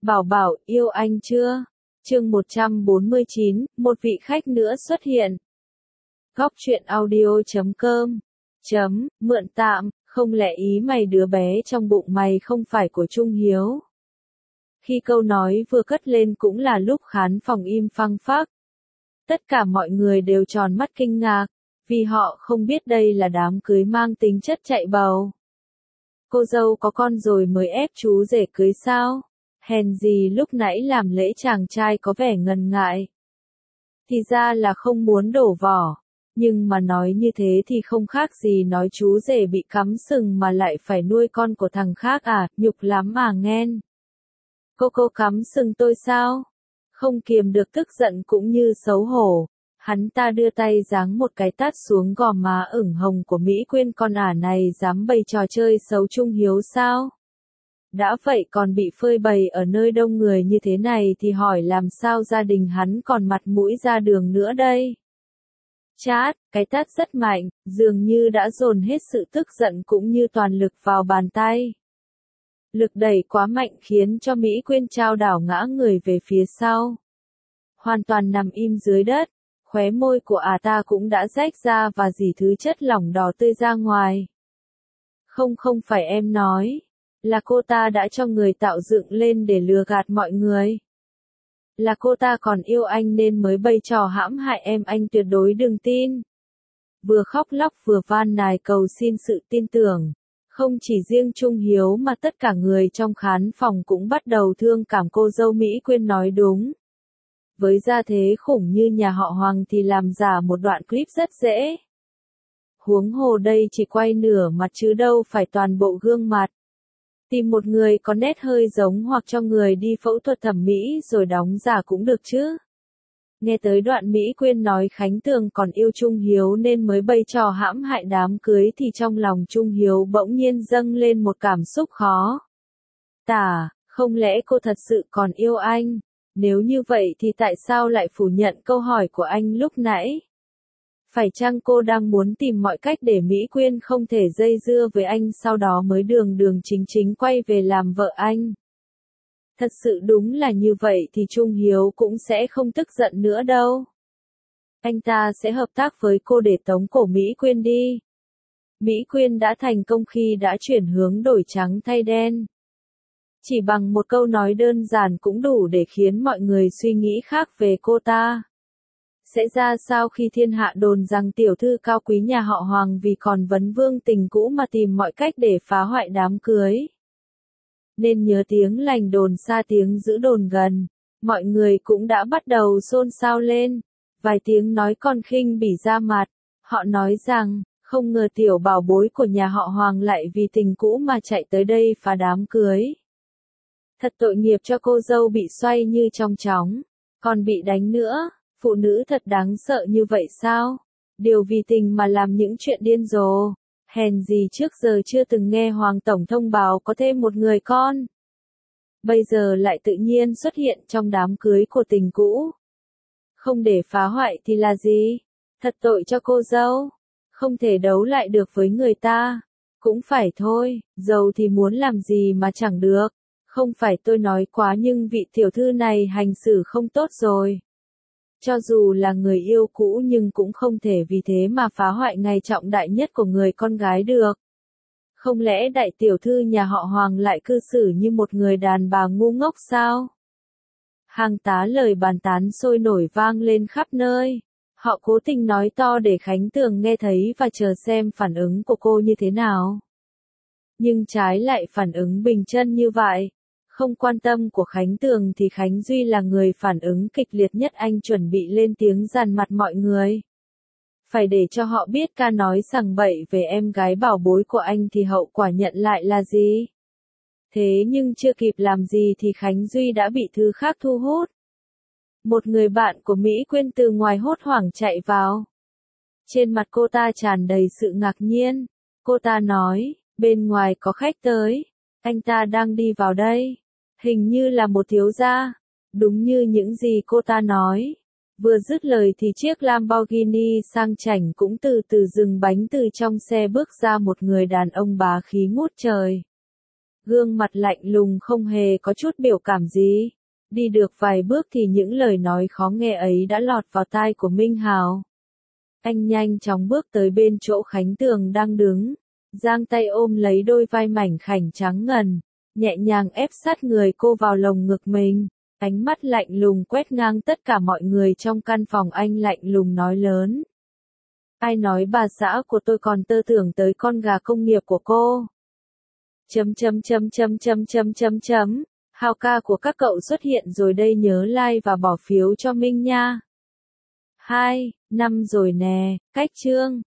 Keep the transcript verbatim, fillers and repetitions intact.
Bảo Bảo, yêu anh chưa? Chương một trăm bốn mươi chín, một vị khách nữa xuất hiện. Góc truyện audio.com chấm, mượn tạm, không lẽ ý mày đứa bé trong bụng mày không phải của Trung Hiếu? Khi câu nói vừa cất lên cũng là lúc khán phòng im phăng phắc. Tất cả mọi người đều tròn mắt kinh ngạc, vì họ không biết đây là đám cưới mang tính chất chạy bầu. Cô dâu có con rồi mới ép chú rể cưới sao? Hèn gì lúc nãy làm lễ chàng trai có vẻ ngần ngại. Thì ra là không muốn đổ vỏ, nhưng mà nói như thế thì không khác gì nói chú rể bị cắm sừng mà lại phải nuôi con của thằng khác à, nhục lắm mà nghen. Cô cô cắm sừng tôi sao? Không kiềm được tức giận cũng như xấu hổ, hắn ta đưa tay giáng một cái tát xuống gò má ửng hồng của Mỹ Quyên, con ả này dám bày trò chơi xấu Trung Hiếu sao? Đã vậy còn bị phơi bày ở nơi đông người như thế này thì hỏi làm sao gia đình hắn còn mặt mũi ra đường nữa đây? Chát, cái tát rất mạnh, dường như đã dồn hết sự tức giận cũng như toàn lực vào bàn tay. Lực đẩy quá mạnh khiến cho Mỹ Quyên trao đảo ngã người về phía sau. Hoàn toàn nằm im dưới đất, khóe môi của ả ta cũng đã rách ra và dì thứ chất lỏng đỏ tươi ra ngoài. Không không phải em nói, là cô ta đã cho người tạo dựng lên để lừa gạt mọi người. Là cô ta còn yêu anh nên mới bày trò hãm hại em, anh tuyệt đối đừng tin. Vừa khóc lóc vừa van nài cầu xin sự tin tưởng. Không chỉ riêng Trung Hiếu mà tất cả người trong khán phòng cũng bắt đầu thương cảm cô dâu Mỹ Quyên nói đúng. Với gia thế khủng như nhà họ Hoàng thì làm giả một đoạn clip rất dễ. Huống hồ đây chỉ quay nửa mặt chứ đâu phải toàn bộ gương mặt. Tìm một người có nét hơi giống hoặc cho người đi phẫu thuật thẩm mỹ rồi đóng giả cũng được chứ. Nghe tới đoạn Mỹ Quyên nói Khánh Tường còn yêu Trung Hiếu nên mới bày trò hãm hại đám cưới thì trong lòng Trung Hiếu bỗng nhiên dâng lên một cảm xúc khó tả, không lẽ cô thật sự còn yêu anh? Nếu như vậy thì tại sao lại phủ nhận câu hỏi của anh lúc nãy? Phải chăng cô đang muốn tìm mọi cách để Mỹ Quyên không thể dây dưa với anh sau đó mới đường đường chính chính quay về làm vợ anh? Thật sự đúng là như vậy thì Trung Hiếu cũng sẽ không tức giận nữa đâu. Anh ta sẽ hợp tác với cô để tống cổ Mỹ Quyên đi. Mỹ Quyên đã thành công khi đã chuyển hướng đổi trắng thay đen. Chỉ bằng một câu nói đơn giản cũng đủ để khiến mọi người suy nghĩ khác về cô ta. Sẽ ra sao khi thiên hạ đồn rằng tiểu thư cao quý nhà họ Hoàng vì còn vấn vương tình cũ mà tìm mọi cách để phá hoại đám cưới? Nên nhớ tiếng lành đồn xa tiếng giữ đồn gần, mọi người cũng đã bắt đầu xôn xao lên, vài tiếng nói còn khinh bỉ ra mặt, họ nói rằng, không ngờ tiểu bảo bối của nhà họ Hoàng lại vì tình cũ mà chạy tới đây phá đám cưới. Thật tội nghiệp cho cô dâu bị xoay như trong chóng, còn bị đánh nữa, phụ nữ thật đáng sợ như vậy sao? Điều vì tình mà làm những chuyện điên rồ. Hèn gì trước giờ chưa từng nghe Hoàng Tổng thông báo có thêm một người con. Bây giờ lại tự nhiên xuất hiện trong đám cưới của tình cũ. Không để phá hoại thì là gì? Thật tội cho cô dâu. Không thể đấu lại được với người ta. Cũng phải thôi, giàu thì muốn làm gì mà chẳng được. Không phải tôi nói quá nhưng vị tiểu thư này hành xử không tốt rồi. Cho dù là người yêu cũ nhưng cũng không thể vì thế mà phá hoại ngày trọng đại nhất của người con gái được. Không lẽ đại tiểu thư nhà họ Hoàng lại cư xử như một người đàn bà ngu ngốc sao? Hàng tá lời bàn tán sôi nổi vang lên khắp nơi. Họ cố tình nói to để Khánh Tường nghe thấy và chờ xem phản ứng của cô như thế nào. Nhưng trái lại phản ứng bình chân như vậy. Không quan tâm của Khánh Tường thì Khánh Duy là người phản ứng kịch liệt nhất, anh chuẩn bị lên tiếng dằn mặt mọi người. Phải để cho họ biết ca nói sằng bậy về em gái bảo bối của anh thì hậu quả nhận lại là gì. Thế nhưng chưa kịp làm gì thì Khánh Duy đã bị thứ khác thu hút. Một người bạn của Mỹ Quyên từ ngoài hốt hoảng chạy vào. Trên mặt cô ta tràn đầy sự ngạc nhiên. Cô ta nói, bên ngoài có khách tới. Anh ta đang đi vào đây. Hình như là một thiếu gia. Đúng như những gì cô ta nói. Vừa dứt lời thì chiếc Lamborghini sang chảnh cũng từ từ dừng bánh, từ trong xe bước ra một người đàn ông bá khí ngút trời. Gương mặt lạnh lùng không hề có chút biểu cảm gì. Đi được vài bước thì những lời nói khó nghe ấy đã lọt vào tai của Minh Hào. Anh nhanh chóng bước tới bên chỗ Khánh Tường đang đứng, giang tay ôm lấy đôi vai mảnh khảnh trắng ngần, nhẹ nhàng ép sát người cô vào lồng ngực mình. Ánh mắt lạnh lùng quét ngang tất cả mọi người trong căn phòng, anh lạnh lùng nói lớn. Ai nói bà xã của tôi còn tơ tưởng tới con gà công nghiệp của cô? Chấm chấm chấm chấm chấm chấm chấm chấm. Hào ca của các cậu xuất hiện rồi đây, nhớ like và bỏ phiếu cho Minh nha. Hai, năm rồi nè, cách chương.